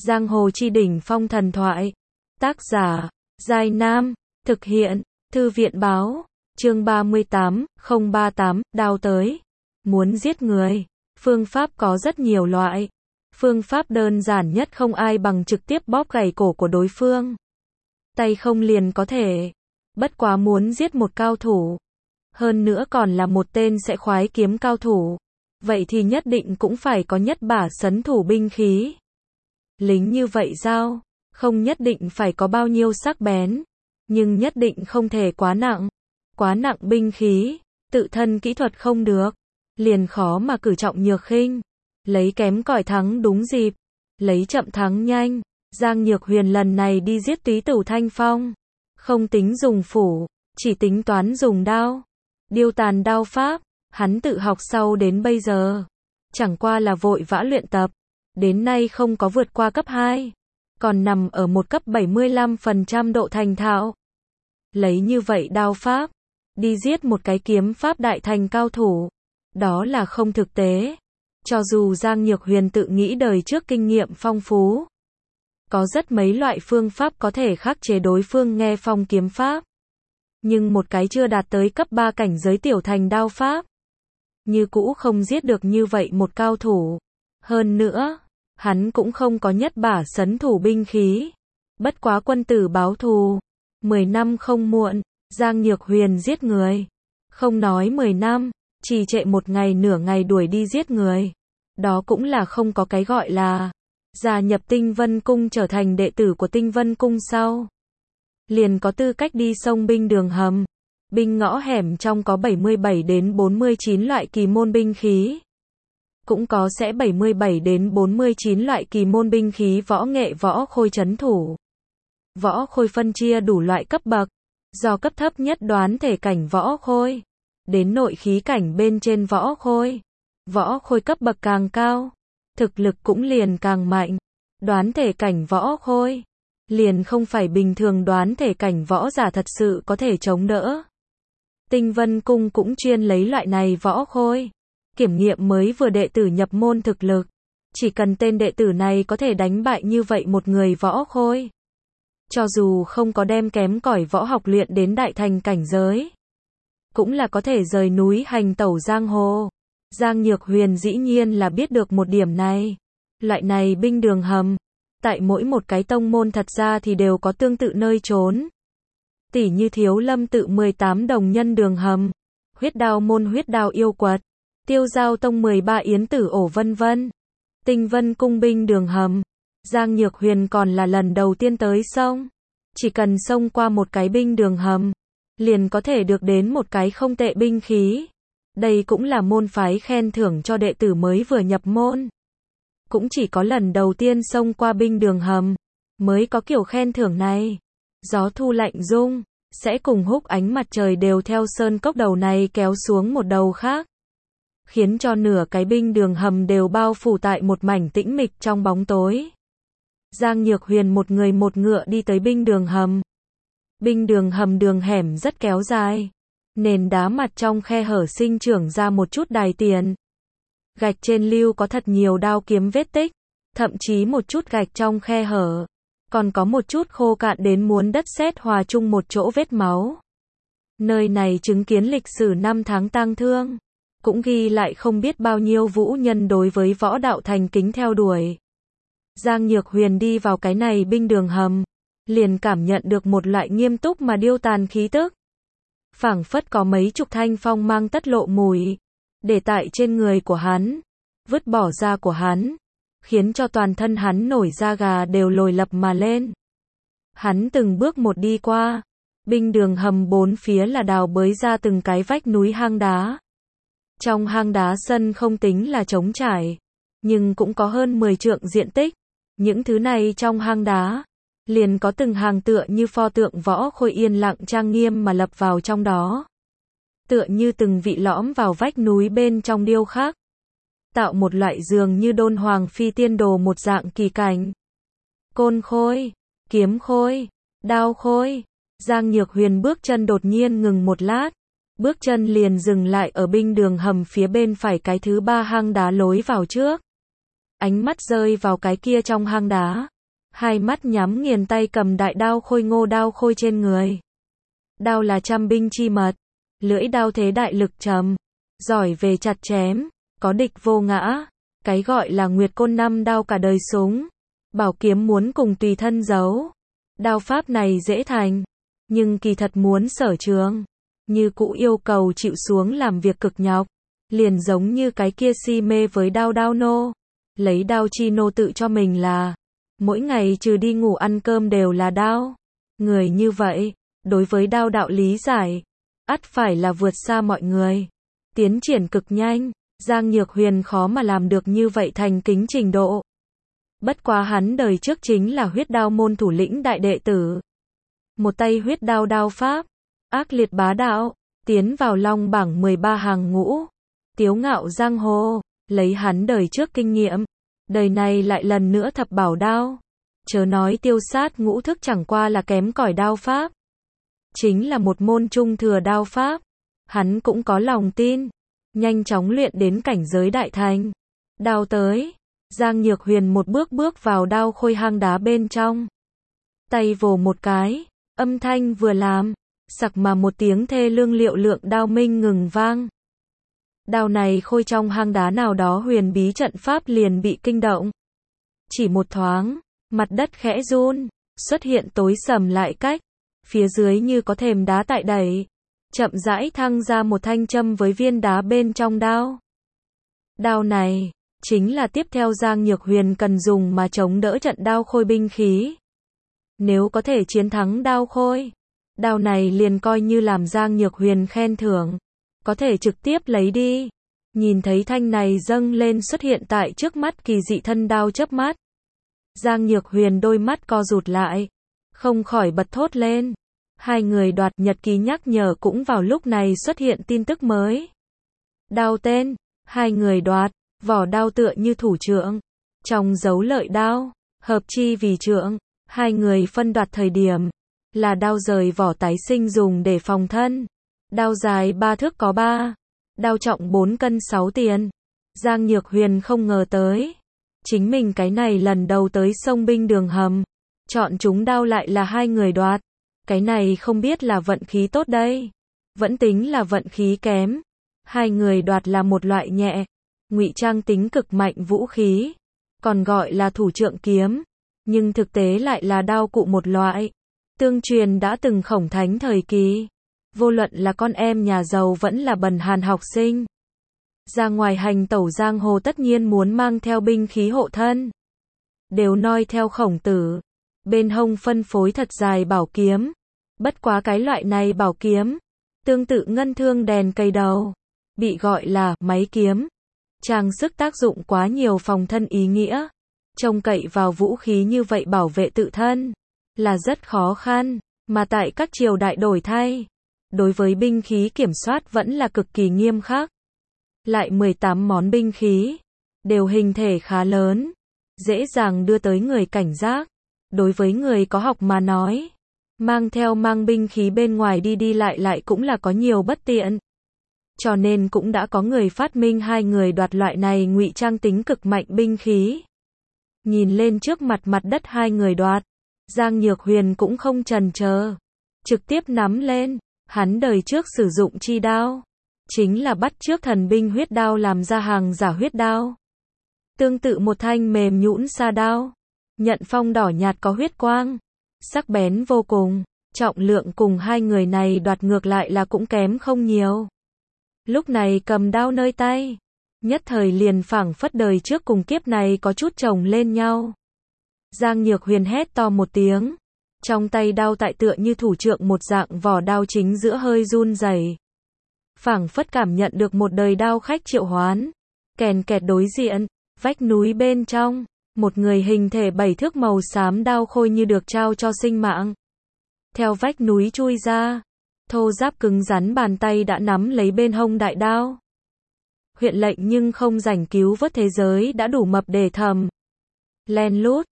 Giang hồ chi đỉnh phong thần thoại. Tác giả, Giai Nam. Thực hiện, Thư viện báo. Chương 38, 038, đao tới. Muốn giết người. Phương pháp có rất nhiều loại. Phương pháp đơn giản nhất không ai bằng trực tiếp bóp gãy cổ của đối phương. Tay không liền có thể. Bất quá muốn giết một cao thủ, hơn nữa còn là một tên sẽ khoái kiếm cao thủ, vậy thì nhất định cũng phải có nhất bả sấn thủ binh khí. Lính như vậy sao? Không nhất định phải có bao nhiêu sắc bén, nhưng nhất định không thể quá nặng. Quá nặng binh khí, tự thân kỹ thuật không được, liền khó mà cử trọng nhược khinh. Lấy kém cỏi thắng đúng dịp, lấy chậm thắng nhanh. Giang Nhược Huyền lần này đi giết Túy Tửu Thanh Phong, không tính dùng phủ, chỉ tính toán dùng đao. Điêu tàn đao pháp, hắn tự học sau đến bây giờ, chẳng qua là vội vã luyện tập, đến nay không có vượt qua cấp 2, còn nằm ở một cấp 75% độ thành thạo. Lấy như vậy đao pháp, đi giết một cái kiếm pháp đại thành cao thủ, đó là không thực tế. Cho dù Giang Nhược Huyền tự nghĩ đời trước kinh nghiệm phong phú, có rất mấy loại phương pháp có thể khắc chế đối phương nghe phong kiếm pháp, nhưng một cái chưa đạt tới cấp 3 cảnh giới tiểu thành đao pháp, như cũ không giết được như vậy một cao thủ. Hơn nữa, hắn cũng không có nhất bả sấn thủ binh khí. Bất quá quân tử báo thù, 10 năm không muộn. Giang Nhược Huyền giết người, không nói 10 năm, trì trệ một ngày nửa ngày đuổi đi giết người, đó cũng là không có cái gọi là. Gia nhập Tinh Vân Cung trở thành đệ tử của Tinh Vân Cung sau, liền có tư cách đi xông binh đường hầm, binh ngõ hẻm trong có 77 đến 49 loại kỳ môn binh khí, cũng có sẽ 77 đến 49 loại kỳ môn binh khí võ nghệ võ khôi trấn thủ. Võ khôi phân chia đủ loại cấp bậc, do cấp thấp nhất đoán thể cảnh võ khôi, đến nội khí cảnh bên trên võ khôi. Võ khôi cấp bậc càng cao, thực lực cũng liền càng mạnh. Đoán thể cảnh võ khôi, liền không phải bình thường đoán thể cảnh võ giả thật sự có thể chống đỡ. Tinh Vân Cung cũng chuyên lấy loại này võ khôi, kiểm nghiệm mới vừa đệ tử nhập môn thực lực. Chỉ cần tên đệ tử này có thể đánh bại như vậy một người võ khôi, cho dù không có đem kém cỏi võ học luyện đến đại thành cảnh giới, cũng là có thể rời núi hành tẩu giang hồ. Giang Nhược Huyền dĩ nhiên là biết được một điểm này. Loại này binh đường hầm, tại mỗi một cái tông môn thật ra thì đều có tương tự nơi trốn. Tỉ như Thiếu Lâm tự 18 đồng nhân đường hầm, Huyết Đao môn Huyết Đao yêu quật, Tiêu Giao tông 13 yến tử ổ vân vân. Tinh Vân Cung binh đường hầm, Giang Nhược Huyền còn là lần đầu tiên tới xông. Chỉ cần xông qua một cái binh đường hầm, liền có thể được đến một cái không tệ binh khí. Đây cũng là môn phái khen thưởng cho đệ tử mới vừa nhập môn. Cũng chỉ có lần đầu tiên xông qua binh đường hầm, mới có kiểu khen thưởng này. Gió thu lạnh rung, sẽ cùng húc ánh mặt trời đều theo sơn cốc đầu này kéo xuống một đầu khác, khiến cho nửa cái binh đường hầm đều bao phủ tại một mảnh tĩnh mịch trong bóng tối. Giang Nhược Huyền một người một ngựa đi tới binh đường hầm. Binh đường hầm đường hẻm rất kéo dài, nền đá mặt trong khe hở sinh trưởng ra một chút đài tiền. Gạch trên lưu có thật nhiều đao kiếm vết tích, thậm chí một chút gạch trong khe hở, còn có một chút khô cạn đến muốn đất sét hòa chung một chỗ vết máu. Nơi này chứng kiến lịch sử năm tháng tang thương, cũng ghi lại không biết bao nhiêu vũ nhân đối với võ đạo thành kính theo đuổi. Giang Nhược Huyền đi vào cái này binh đường hầm, liền cảm nhận được một loại nghiêm túc mà điêu tàn khí tức. Phảng phất có mấy chục thanh phong mang tất lộ mùi, để tại trên người của hắn, vứt bỏ da của hắn, khiến cho toàn thân hắn nổi da gà đều lồi lập mà lên. Hắn từng bước một đi qua, binh đường hầm bốn phía là đào bới ra từng cái vách núi hang đá. Trong hang đá sân không tính là trống trải, nhưng cũng có hơn 10 trượng diện tích. Những thứ này trong hang đá, liền có từng hàng tựa như pho tượng võ khôi yên lặng trang nghiêm mà lập vào trong đó. Tựa như từng vị lõm vào vách núi bên trong điêu khắc, tạo một loại dường như đôn hoàng phi tiên đồ một dạng kỳ cảnh. Côn khôi, kiếm khôi, đao khôi. Giang Nhược Huyền bước chân đột nhiên ngừng một lát, bước chân liền dừng lại ở binh đường hầm phía bên phải cái thứ 3 hang đá lối vào trước. Ánh mắt rơi vào cái kia trong hang đá, hai mắt nhắm nghiền tay cầm đại đao khôi ngô đao khôi trên người. Đao là trăm binh chi mật, lưỡi đao thế đại lực trầm, giỏi về chặt chém, có địch vô ngã, cái gọi là Nguyệt Côn năm đao cả đời súng, bảo kiếm muốn cùng tùy thân giấu. Đao pháp này dễ thành, nhưng kỳ thật muốn sở trường, như cũ yêu cầu chịu xuống làm việc cực nhọc, liền giống như cái kia si mê với đao đao nô, lấy đao chi nô tự cho mình là, mỗi ngày trừ đi ngủ ăn cơm đều là đao. Người như vậy, đối với đao đạo lý giải, ắt phải là vượt xa mọi người, tiến triển cực nhanh, Giang Nhược Huyền khó mà làm được như vậy thành kính trình độ. Bất quá hắn đời trước chính là huyết đao môn thủ lĩnh đại đệ tử. Một tay huyết đao đao pháp, ác liệt bá đạo, tiến vào long bảng 13 hàng ngũ, tiếu ngạo giang hồ, lấy hắn đời trước kinh nghiệm, đời này lại lần nữa thập bảo đao. Chớ nói tiêu sát ngũ thức chẳng qua là kém cỏi đao pháp, chính là một môn trung thừa đao pháp, hắn cũng có lòng tin, nhanh chóng luyện đến cảnh giới đại thành. Đao tới, Giang Nhược Huyền một bước bước vào đao khôi hang đá bên trong. Tay vồ một cái, âm thanh vừa làm, sặc mà một tiếng thê lương liệu lượng đao minh ngừng vang. Đao này khôi trong hang đá nào đó huyền bí trận pháp liền bị kinh động. Chỉ một thoáng, mặt đất khẽ run, xuất hiện tối sầm lại cách, phía dưới như có thềm đá tại đẩy, chậm rãi thăng ra một thanh châm với viên đá bên trong đao. Đao này, chính là tiếp theo Giang Nhược Huyền cần dùng mà chống đỡ trận đao khôi binh khí. Nếu có thể chiến thắng đao khôi, đao này liền coi như làm Giang Nhược Huyền khen thưởng, có thể trực tiếp lấy đi. Nhìn thấy thanh này dâng lên xuất hiện tại trước mắt kỳ dị thân đao chớp mắt. Giang Nhược Huyền đôi mắt co rụt lại, không khỏi bật thốt lên. Hai người đoạt nhật ký nhắc nhở cũng vào lúc này xuất hiện tin tức mới. Đao tên, hai người đoạt, vỏ đao tựa như thủ trượng, trong dấu lợi đao, hợp chi vì trượng, hai người phân đoạt thời điểm, là đao rời vỏ tái sinh dùng để phòng thân. Đao dài 3 thước có 3, đao trọng 4 cân 6 tiền. Giang Nhược Huyền không ngờ tới, chính mình cái này lần đầu tới sông binh đường hầm, chọn chúng đao lại là hai người đoạt. Cái này không biết là vận khí tốt đây, vẫn tính là vận khí kém. Hai người đoạt là một loại nhẹ, ngụy trang tính cực mạnh vũ khí, còn gọi là thủ trượng kiếm, nhưng thực tế lại là đao cụ một loại, tương truyền đã từng khổng thánh thời kỳ, vô luận là con em nhà giàu vẫn là bần hàn học sinh, ra ngoài hành tẩu giang hồ tất nhiên muốn mang theo binh khí hộ thân, đều noi theo Khổng Tử, bên hông phân phối thật dài bảo kiếm, bất quá cái loại này bảo kiếm, tương tự ngân thương đèn cây đầu, bị gọi là máy kiếm. Trang sức tác dụng quá nhiều phòng thân ý nghĩa, trông cậy vào vũ khí như vậy bảo vệ tự thân, là rất khó khăn, mà tại các triều đại đổi thay, đối với binh khí kiểm soát vẫn là cực kỳ nghiêm khắc. Lại 18 món binh khí, đều hình thể khá lớn, dễ dàng đưa tới người cảnh giác, đối với người có học mà nói, mang binh khí bên ngoài đi lại cũng là có nhiều bất tiện. Cho nên cũng đã có người phát minh hai người đoạt loại này ngụy trang tính cực mạnh binh khí. Nhìn lên trước mặt đất hai người đoạt, Giang Nhược Huyền cũng không chần chờ, trực tiếp nắm lên, hắn đời trước sử dụng chi đao, chính là bắt chước thần binh huyết đao làm ra hàng giả huyết đao. Tương tự một thanh mềm nhũn sa đao, nhận phong đỏ nhạt có huyết quang, sắc bén vô cùng, trọng lượng cùng hai người này đoạt ngược lại là cũng kém không nhiều. Lúc này cầm đao nơi tay, nhất thời liền phảng phất đời trước cùng kiếp này có chút chồng lên nhau. Giang Nhược Huyền hét to một tiếng, trong tay đao tại tựa như thủ trượng một dạng vỏ đao chính giữa hơi run rẩy, phảng phất cảm nhận được một đời đao khách triệu hoán. Kèn kẹt đối diện, vách núi bên trong, một người hình thể 7 thước màu xám đao khôi như được trao cho sinh mạng, theo vách núi chui ra. Thô giáp cứng rắn bàn tay đã nắm lấy bên hông đại đao. Huyện lệnh nhưng không rảnh cứu vớt thế giới đã đủ mập để thầm. Len lút,